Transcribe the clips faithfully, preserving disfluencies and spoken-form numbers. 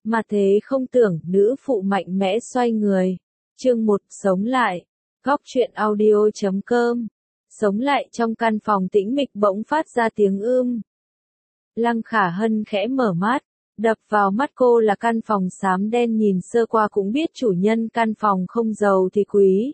Mà thế không tưởng, nữ phụ mạnh mẽ xoay người. Chương một, sống lại. Góc truyện audio chấm com. Sống lại trong căn phòng tĩnh mịch bỗng phát ra tiếng ưm. Lăng Khả Hân khẽ mở mắt, đập vào mắt cô là căn phòng xám đen, nhìn sơ qua cũng biết chủ nhân căn phòng không giàu thì quý.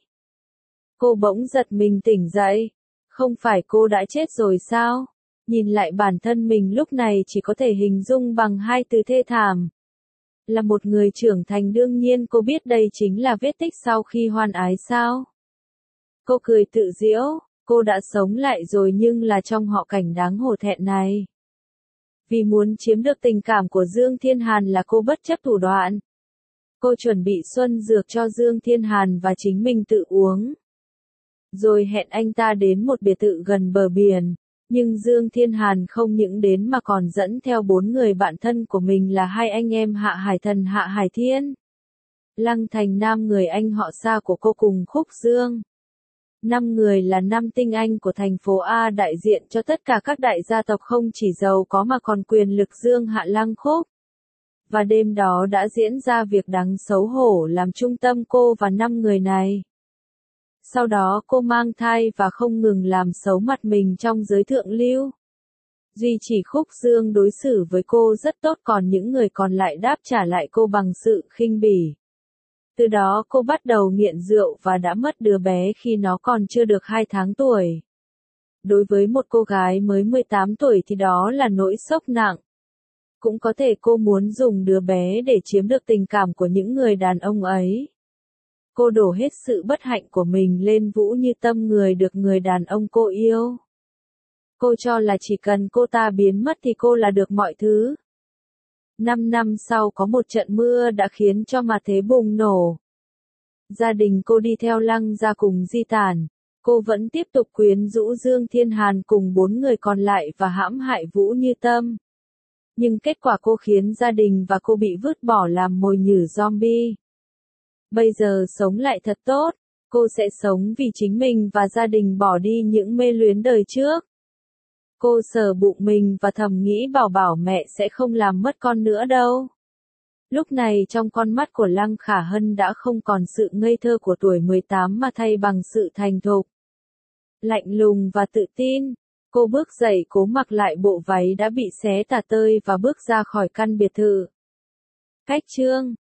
Cô bỗng giật mình tỉnh dậy. Không phải cô đã chết rồi sao? Nhìn lại bản thân mình lúc này chỉ có thể hình dung bằng hai từ thê thảm. Là một người trưởng thành đương nhiên cô biết đây chính là vết tích sau khi hoan ái sao? Cô cười tự giễu, cô đã sống lại rồi nhưng là trong họ cảnh đáng hổ thẹn này. Vì muốn chiếm được tình cảm của Dương Thiên Hàn là cô bất chấp thủ đoạn. Cô chuẩn bị xuân dược cho Dương Thiên Hàn và chính mình tự uống. Rồi hẹn anh ta đến một biệt thự gần bờ biển. Nhưng Dương Thiên Hàn không những đến mà còn dẫn theo bốn người bạn thân của mình là hai anh em Hạ Hải Thần Hạ Hải Thiên. Lăng Thành Nam người anh họ xa của cô cùng Khúc Dương. Năm người là năm tinh anh của thành phố A đại diện cho tất cả các đại gia tộc không chỉ giàu có mà còn quyền lực Dương Hạ Lăng Khúc. Và đêm đó đã diễn ra việc đáng xấu hổ làm trung tâm cô và năm người này. Sau đó cô mang thai và không ngừng làm xấu mặt mình trong giới thượng lưu. Duy chỉ Khúc Dương đối xử với cô rất tốt, còn những người còn lại đáp trả lại cô bằng sự khinh bỉ. Từ đó cô bắt đầu nghiện rượu và đã mất đứa bé khi nó còn chưa được hai tháng tuổi. Đối với một cô gái mới mười tám tuổi thì đó là nỗi sốc nặng. Cũng có thể cô muốn dùng đứa bé để chiếm được tình cảm của những người đàn ông ấy. Cô đổ hết sự bất hạnh của mình lên Vũ Như Tâm, người được người đàn ông cô yêu. Cô cho là chỉ cần cô ta biến mất thì cô là được mọi thứ. Năm năm sau có một trận mưa đã khiến cho mà thế bùng nổ. Gia đình cô đi theo Lăng gia cùng di tản. Cô vẫn tiếp tục quyến rũ Dương Thiên Hàn cùng bốn người còn lại và hãm hại Vũ Như Tâm. Nhưng kết quả cô khiến gia đình và cô bị vứt bỏ làm mồi nhử zombie. Bây giờ sống lại thật tốt, cô sẽ sống vì chính mình và gia đình, bỏ đi những mê luyến đời trước. Cô sờ bụng mình và thầm nghĩ bảo bảo mẹ sẽ không làm mất con nữa đâu. Lúc này trong con mắt của Lăng Khả Hân đã không còn sự ngây thơ của tuổi mười tám mà thay bằng sự thành thục. Lạnh lùng và tự tin, cô bước dậy cố mặc lại bộ váy đã bị xé tả tơi và bước ra khỏi căn biệt thự. Cách chương